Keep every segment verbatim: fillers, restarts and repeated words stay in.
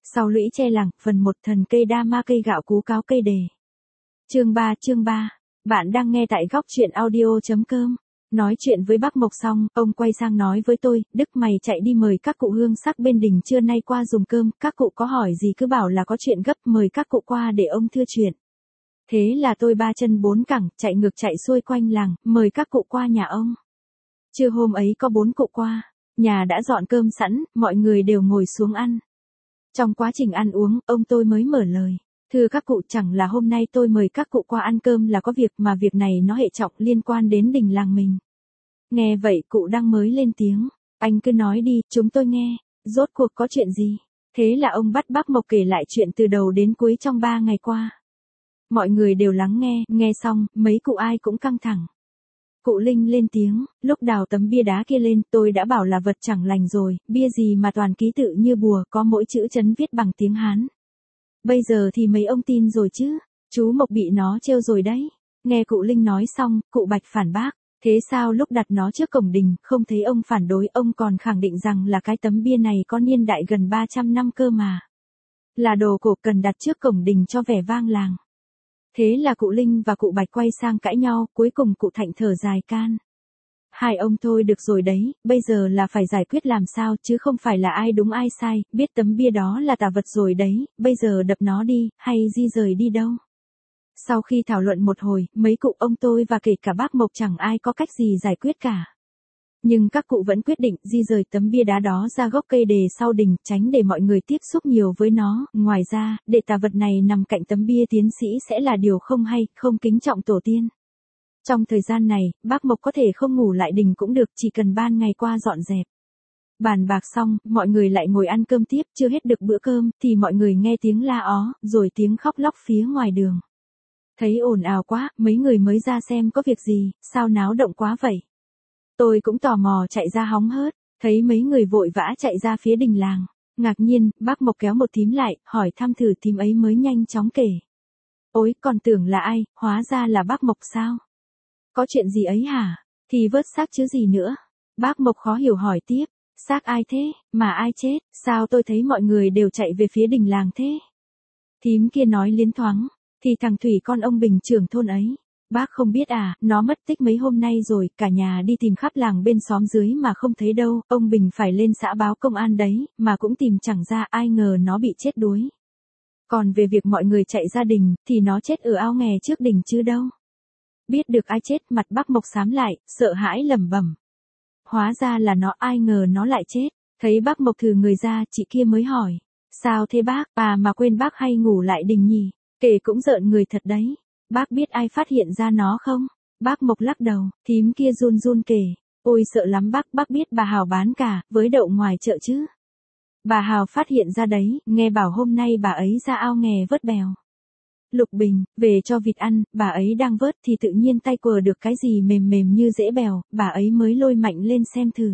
Sau lũy tre làng, phần một thần cây đa ma cây gạo cú cáo cây đề. Chương ba chương ba. Bạn đang nghe tại góc truyện audio.com. Nói chuyện với bác Mộc xong, ông quay sang nói với tôi, Đức mày chạy đi mời các cụ hương sắc bên đình trưa nay qua dùng cơm, các cụ có hỏi gì cứ bảo là có chuyện gấp mời các cụ qua để ông thưa chuyện. Thế là tôi ba chân bốn cẳng, chạy ngược chạy xuôi quanh làng, mời các cụ qua nhà ông. Trưa hôm ấy có bốn cụ qua, nhà đã dọn cơm sẵn, mọi người đều ngồi xuống ăn. Trong quá trình ăn uống, ông tôi mới mở lời. Thưa các cụ, chẳng là hôm nay tôi mời các cụ qua ăn cơm là có việc mà việc này nó hệ trọng liên quan đến đình làng mình. Nghe vậy cụ đang mới lên tiếng. Anh cứ nói đi, chúng tôi nghe. Rốt cuộc có chuyện gì? Thế là ông bắt bác Mộc kể lại chuyện từ đầu đến cuối trong ba ngày qua. Mọi người đều lắng nghe, nghe xong, mấy cụ ai cũng căng thẳng. Cụ Linh lên tiếng, lúc đào tấm bia đá kia lên, tôi đã bảo là vật chẳng lành rồi, bia gì mà toàn ký tự như bùa, có mỗi chữ chấn viết bằng tiếng Hán. Bây giờ thì mấy ông tin rồi chứ, chú Mộc bị nó trêu rồi đấy. Nghe cụ Linh nói xong, cụ Bạch phản bác, thế sao lúc đặt nó trước cổng đình, không thấy ông phản đối, ông còn khẳng định rằng là cái tấm bia này có niên đại gần ba trăm năm cơ mà. Là đồ cổ cần đặt trước cổng đình cho vẻ vang làng. Thế là cụ Linh và cụ Bạch quay sang cãi nhau, cuối cùng cụ Thạnh thở dài can. Hai ông thôi được rồi đấy, bây giờ là phải giải quyết làm sao chứ không phải là ai đúng ai sai, biết tấm bia đó là tà vật rồi đấy, bây giờ đập nó đi, hay di rời đi đâu. Sau khi thảo luận một hồi, mấy cụ ông tôi và kể cả bác Mộc chẳng ai có cách gì giải quyết cả. Nhưng các cụ vẫn quyết định di rời tấm bia đá đó ra gốc cây đề sau đình, tránh để mọi người tiếp xúc nhiều với nó. Ngoài ra, để tà vật này nằm cạnh tấm bia tiến sĩ sẽ là điều không hay, không kính trọng tổ tiên. Trong thời gian này, bác Mộc có thể không ngủ lại đình cũng được, chỉ cần ban ngày qua dọn dẹp. Bàn bạc xong, mọi người lại ngồi ăn cơm tiếp, chưa hết được bữa cơm, thì mọi người nghe tiếng la ó, rồi tiếng khóc lóc phía ngoài đường. Thấy ồn ào quá, mấy người mới ra xem có việc gì, sao náo động quá vậy. Tôi cũng tò mò chạy ra hóng hớt, thấy mấy người vội vã chạy ra phía đình làng. Ngạc nhiên, bác Mộc kéo một thím lại, hỏi thăm thử thím ấy mới nhanh chóng kể. Ôi, còn tưởng là ai, hóa ra là bác Mộc sao? Có chuyện gì ấy hả? Thì vớt xác chứ gì nữa? Bác Mộc khó hiểu hỏi tiếp. Xác ai thế, mà ai chết, sao tôi thấy mọi người đều chạy về phía đình làng thế? Thím kia nói liến thoáng, thì thằng Thủy con ông Bình trưởng thôn ấy. Bác không biết à, nó mất tích mấy hôm nay rồi, cả nhà đi tìm khắp làng bên xóm dưới mà không thấy đâu, ông Bình phải lên xã báo công an đấy, mà cũng tìm chẳng ra, ai ngờ nó bị chết đuối. Còn về việc mọi người chạy gia đình, thì nó chết ở ao nghè trước đình chứ đâu. Biết được ai chết, mặt bác Mộc xám lại, sợ hãi lẩm bẩm. Hóa ra là nó, ai ngờ nó lại chết. Thấy bác Mộc thừ người ra, chị kia mới hỏi. Sao thế bác, bà mà quên bác hay ngủ lại đình nhỉ? Kể cũng rợn người thật đấy. Bác biết ai phát hiện ra nó không? Bác Mộc lắc đầu, thím kia run run kể. Ôi sợ lắm bác, bác biết bà Hào bán cả, với đậu ngoài chợ chứ. Bà Hào phát hiện ra đấy, nghe bảo hôm nay bà ấy ra ao nghè vớt bèo. Lục bình, về cho vịt ăn, bà ấy đang vớt thì tự nhiên tay quờ được cái gì mềm mềm như rễ bèo, bà ấy mới lôi mạnh lên xem thử.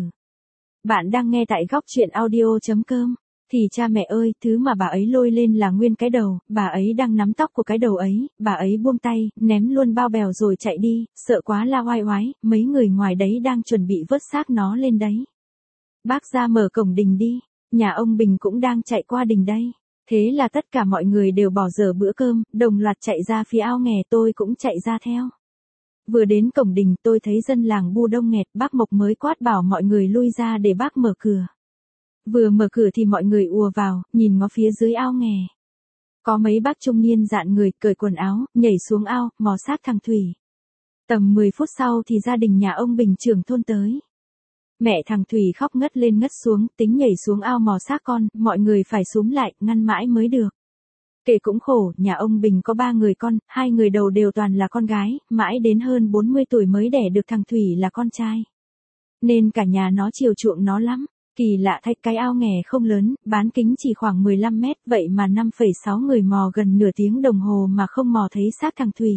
Bạn đang nghe tại góc truyện audio.com. Thì cha mẹ ơi, thứ mà bà ấy lôi lên là nguyên cái đầu, bà ấy đang nắm tóc của cái đầu ấy, bà ấy buông tay, ném luôn bao bèo rồi chạy đi, sợ quá la oai oái, mấy người ngoài đấy đang chuẩn bị vớt xác nó lên đấy. Bác ra mở cổng đình đi, nhà ông Bình cũng đang chạy qua đình đây. Thế là tất cả mọi người đều bỏ dở bữa cơm, đồng loạt chạy ra phía ao nghè, tôi cũng chạy ra theo. Vừa đến cổng đình tôi thấy dân làng bu đông nghẹt, bác Mộc mới quát bảo mọi người lui ra để bác mở cửa. Vừa mở cửa thì mọi người ùa vào, nhìn ngó phía dưới ao nghè. Có mấy bác trung niên dạn người, cởi quần áo, nhảy xuống ao, mò xác thằng Thủy. Tầm mười phút sau thì gia đình nhà ông Bình trưởng thôn tới. Mẹ thằng Thủy khóc ngất lên ngất xuống, tính nhảy xuống ao mò xác con, mọi người phải xúm lại, ngăn mãi mới được. Kể cũng khổ, nhà ông Bình có ba người con, hai người đầu đều toàn là con gái, mãi đến hơn bốn mươi tuổi mới đẻ được thằng Thủy là con trai. Nên cả nhà nó chiều chuộng nó lắm. Kỳ lạ thay, cái ao nghè không lớn, bán kính chỉ khoảng mười lăm mét, vậy mà năm phẩy sáu người mò gần nửa tiếng đồng hồ mà không mò thấy xác thằng Thủy.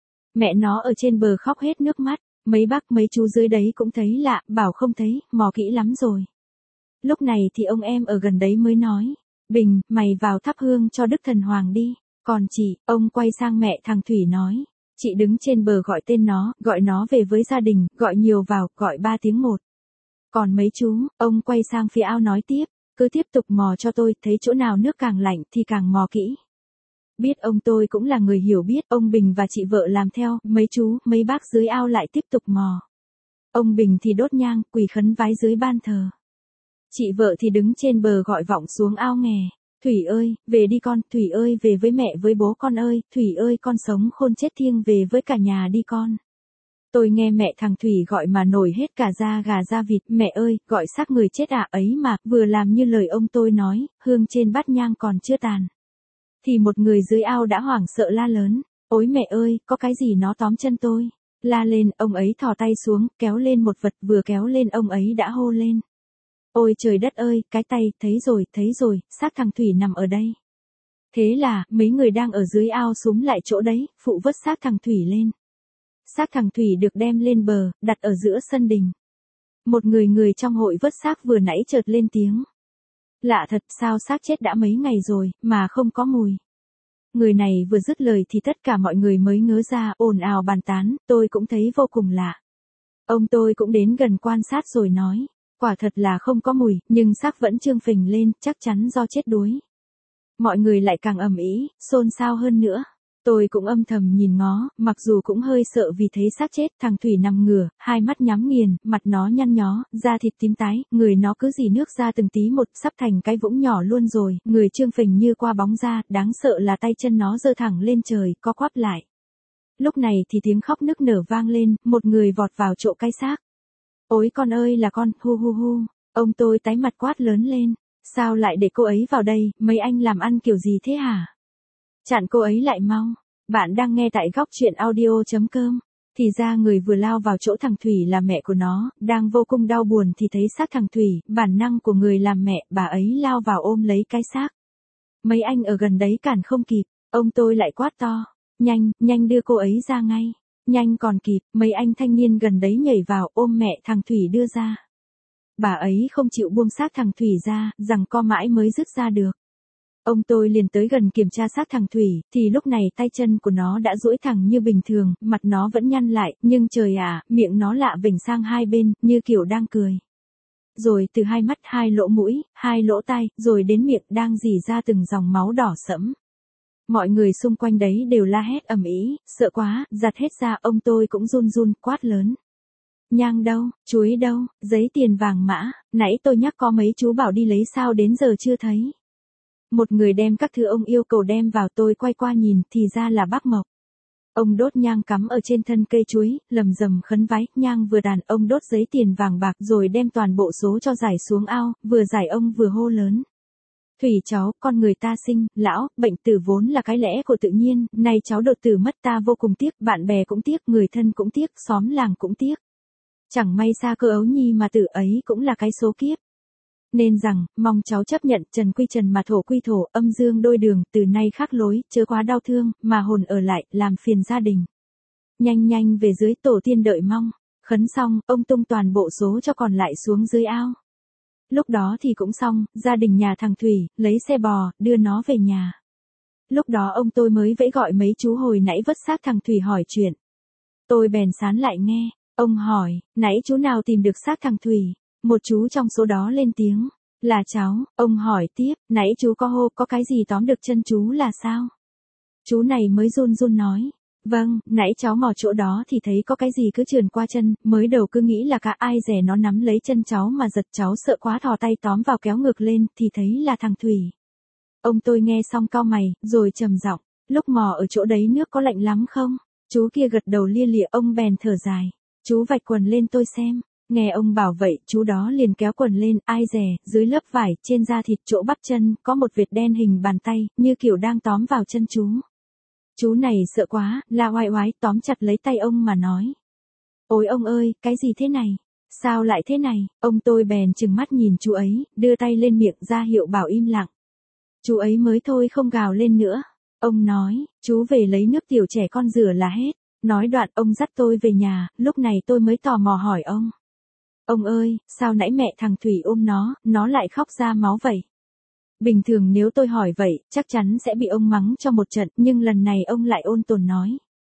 Mẹ nó ở trên bờ khóc hết nước mắt. Mấy bác mấy chú dưới đấy cũng thấy lạ, bảo không thấy, mò kỹ lắm rồi. Lúc này thì ông em ở gần đấy mới nói, Bình, mày vào thắp hương cho Đức Thần Hoàng đi. Còn chị, ông quay sang mẹ thằng Thủy nói, chị đứng trên bờ gọi tên nó, gọi nó về với gia đình, gọi nhiều vào, gọi ba tiếng một. Còn mấy chú, ông quay sang phía ao nói tiếp, cứ tiếp tục mò cho tôi, thấy chỗ nào nước càng lạnh thì càng mò kỹ. Biết ông tôi cũng là người hiểu biết, ông Bình và chị vợ làm theo, mấy chú, mấy bác dưới ao lại tiếp tục mò. Ông Bình thì đốt nhang, quỳ khấn vái dưới ban thờ. Chị vợ thì đứng trên bờ gọi vọng xuống ao nghè. Thủy ơi, về đi con, Thủy ơi về với mẹ với bố con ơi, Thủy ơi con sống khôn chết thiêng về với cả nhà đi con. Tôi nghe mẹ thằng Thủy gọi mà nổi hết cả da gà da vịt, mẹ ơi, gọi xác người chết à ấy mà, vừa làm như lời ông tôi nói, hương trên bát nhang còn chưa tàn. Thì một người dưới ao đã hoảng sợ la lớn, ôi mẹ ơi, có cái gì nó tóm chân tôi. La lên, ông ấy thò tay xuống, kéo lên một vật, vừa kéo lên ông ấy đã hô lên. Ôi trời đất ơi, cái tay, thấy rồi, thấy rồi, xác thằng Thủy nằm ở đây. Thế là, mấy người đang ở dưới ao xúm lại chỗ đấy, phụ vớt xác thằng Thủy lên. Xác thằng Thủy được đem lên bờ, đặt ở giữa sân đình. Một người người trong hội vớt xác vừa nãy chợt lên tiếng. Lạ thật, sao xác chết đã mấy ngày rồi, mà không có mùi. Người này vừa dứt lời thì tất cả mọi người mới ngớ ra, ồn ào bàn tán, tôi cũng thấy vô cùng lạ. Ông tôi cũng đến gần quan sát rồi nói, quả thật là không có mùi, nhưng xác vẫn trương phình lên, chắc chắn do chết đuối. Mọi người lại càng ầm ĩ, xôn xao hơn nữa. Tôi cũng âm thầm nhìn ngó, mặc dù cũng hơi sợ vì thấy xác chết, thằng Thủy nằm ngửa, hai mắt nhắm nghiền, mặt nó nhăn nhó, da thịt tím tái, người nó cứ rỉ nước ra từng tí một, sắp thành cái vũng nhỏ luôn rồi, người trương phình như qua bóng da, đáng sợ là tay chân nó giơ thẳng lên trời, co quắp lại. Lúc này thì tiếng khóc nức nở vang lên, một người vọt vào chỗ cái xác. Ôi con ơi là con, hu hu hu, ông tôi tái mặt quát lớn lên, sao lại để cô ấy vào đây, mấy anh làm ăn kiểu gì thế hả? Chặn cô ấy lại mau. Bạn đang nghe tại góc chuyện audio chấm com. Thì ra người vừa lao vào chỗ thằng Thủy là mẹ của nó, đang vô cùng đau buồn thì thấy xác thằng Thủy, bản năng của người làm mẹ, bà ấy lao vào ôm lấy cái xác. Mấy anh ở gần đấy cản không kịp, ông tôi lại quát to, nhanh, nhanh đưa cô ấy ra ngay. Nhanh còn kịp, mấy anh thanh niên gần đấy nhảy vào ôm mẹ thằng Thủy đưa ra. Bà ấy không chịu buông xác thằng Thủy ra, rằng co mãi mới dứt ra được. Ông tôi liền tới gần kiểm tra xác thằng Thủy, thì lúc này tay chân của nó đã duỗi thẳng như bình thường, mặt nó vẫn nhăn lại, nhưng trời ạ, miệng nó lạ vểnh sang hai bên, như kiểu đang cười. Rồi từ hai mắt, hai lỗ mũi, hai lỗ tai, rồi đến miệng đang rỉ ra từng dòng máu đỏ sẫm. Mọi người xung quanh đấy đều la hét ầm ĩ, sợ quá, giặt hết ra, ông tôi cũng run run, quát lớn. Nhang đâu, chuối đâu, giấy tiền vàng mã, nãy tôi nhắc có mấy chú bảo đi lấy sao đến giờ chưa thấy. Một người đem các thứ ông yêu cầu đem vào, tôi quay qua nhìn, thì ra là bác Mộc. Ông đốt nhang cắm ở trên thân cây chuối, lầm rầm khấn vái, nhang vừa đàn, ông đốt giấy tiền vàng bạc rồi đem toàn bộ số cho giải xuống ao, vừa giải ông vừa hô lớn. Thủy cháu, con người ta sinh, lão, bệnh tử vốn là cái lẽ của tự nhiên, nay cháu đột tử mất ta vô cùng tiếc, bạn bè cũng tiếc, người thân cũng tiếc, xóm làng cũng tiếc. Chẳng may xa cơ ấu nhi mà tử ấy cũng là cái số kiếp. Nên rằng, mong cháu chấp nhận, trần quy trần mà thổ quy thổ, âm dương đôi đường, từ nay khác lối, chớ quá đau thương, mà hồn ở lại, làm phiền gia đình. Nhanh nhanh về dưới, tổ tiên đợi mong. Khấn xong, ông tung toàn bộ số cho còn lại xuống dưới ao. Lúc đó thì cũng xong, gia đình nhà thằng Thủy, lấy xe bò, đưa nó về nhà. Lúc đó ông tôi mới vẫy gọi mấy chú hồi nãy vớt xác thằng Thủy hỏi chuyện. Tôi bèn sán lại nghe, ông hỏi, nãy chú nào tìm được xác thằng Thủy? Một chú trong số đó lên tiếng, là cháu. Ông hỏi tiếp, nãy chú có hô có cái gì tóm được chân chú là sao? Chú này mới run run nói, vâng, nãy cháu mò chỗ đó thì thấy có cái gì cứ trườn qua chân, mới đầu cứ nghĩ là cả ai rẻ nó nắm lấy chân cháu mà giật, cháu sợ quá thò tay tóm vào kéo ngược lên, thì thấy là thằng Thủy. Ông tôi nghe xong cau mày, rồi trầm giọng, lúc mò ở chỗ đấy nước có lạnh lắm không? Chú kia gật đầu lia lịa, ông bèn thở dài, chú vạch quần lên tôi xem. Nghe ông bảo vậy, chú đó liền kéo quần lên, ai dè, dưới lớp vải, trên da thịt chỗ bắp chân, có một vệt đen hình bàn tay, như kiểu đang tóm vào chân chú. Chú này sợ quá, la oai oái, tóm chặt lấy tay ông mà nói. Ôi ông ơi, cái gì thế này? Sao lại thế này? Ông tôi bèn trừng mắt nhìn chú ấy, đưa tay lên miệng ra hiệu bảo im lặng. Chú ấy mới thôi không gào lên nữa. Ông nói, chú về lấy nước tiểu trẻ con rửa là hết. Nói đoạn ông dắt tôi về nhà, lúc này tôi mới tò mò hỏi ông. Ông ơi, sao nãy mẹ thằng Thủy ôm nó, nó lại khóc ra máu vậy? Bình thường nếu tôi hỏi vậy, chắc chắn sẽ bị ông mắng cho một trận, nhưng lần này ông lại ôn tồn nói.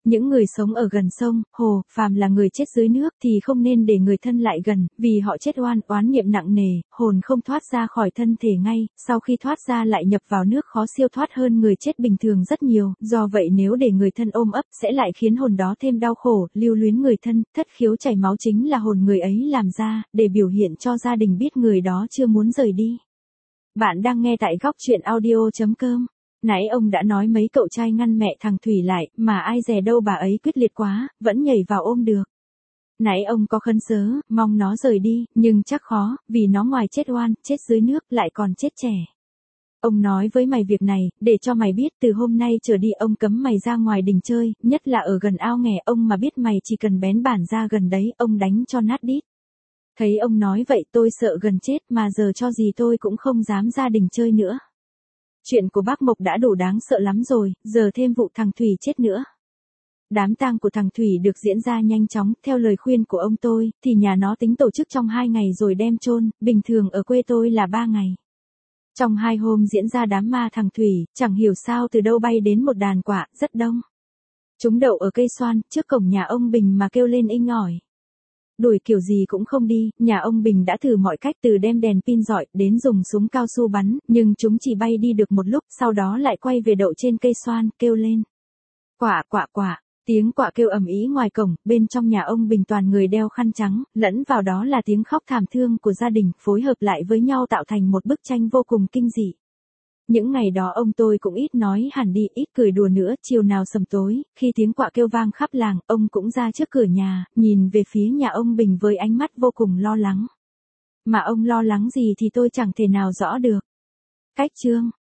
Những người sống ở gần sông, hồ, phàm là người chết dưới nước thì không nên để người thân lại gần, vì họ chết oan, oán niệm nặng nề, hồn không thoát ra khỏi thân thể ngay, sau khi thoát ra lại nhập vào nước khó siêu thoát hơn người chết bình thường rất nhiều, do vậy nếu để người thân ôm ấp sẽ lại khiến hồn đó thêm đau khổ, lưu luyến người thân, thất khiếu chảy máu chính là hồn người ấy làm ra, để biểu hiện cho gia đình biết người đó chưa muốn rời đi. Bạn đang nghe tại góc chuyện audio chấm com. Nãy ông đã nói mấy cậu trai ngăn mẹ thằng Thủy lại, mà ai dè đâu bà ấy quyết liệt quá, vẫn nhảy vào ôm được. Nãy ông có khấn sớ, mong nó rời đi, nhưng chắc khó, vì nó ngoài chết oan, chết dưới nước, lại còn chết trẻ. Ông nói với mày việc này, để cho mày biết từ hôm nay trở đi ông cấm mày ra ngoài đình chơi, nhất là ở gần ao nghè, ông mà biết mày chỉ cần bén bản ra gần đấy, ông đánh cho nát đít. Thấy ông nói vậy tôi sợ gần chết mà giờ cho gì tôi cũng không dám ra đình chơi nữa. Chuyện của bác Mộc đã đủ đáng sợ lắm rồi, giờ thêm vụ thằng Thủy chết nữa. Đám tang của thằng Thủy được diễn ra nhanh chóng, theo lời khuyên của ông tôi, thì nhà nó tính tổ chức trong hai ngày rồi đem chôn, bình thường ở quê tôi là ba ngày. Trong hai hôm diễn ra đám ma thằng Thủy, chẳng hiểu sao từ đâu bay đến một đàn quạ, rất đông. Chúng đậu ở cây xoan, trước cổng nhà ông Bình mà kêu lên inh ỏi. Đuổi kiểu gì cũng không đi, nhà ông Bình đã thử mọi cách từ đem đèn pin rọi đến dùng súng cao su bắn, nhưng chúng chỉ bay đi được một lúc, sau đó lại quay về đậu trên cây xoan, kêu lên. Quạ quạ quạ, tiếng quạ kêu ầm ĩ ngoài cổng, bên trong nhà ông Bình toàn người đeo khăn trắng, lẫn vào đó là tiếng khóc thảm thương của gia đình, phối hợp lại với nhau tạo thành một bức tranh vô cùng kinh dị. Những ngày đó ông tôi cũng ít nói hẳn đi, ít cười đùa nữa, chiều nào sầm tối, khi tiếng quạ kêu vang khắp làng, ông cũng ra trước cửa nhà, nhìn về phía nhà ông Bình với ánh mắt vô cùng lo lắng. Mà ông lo lắng gì thì tôi chẳng thể nào rõ được. Cách chương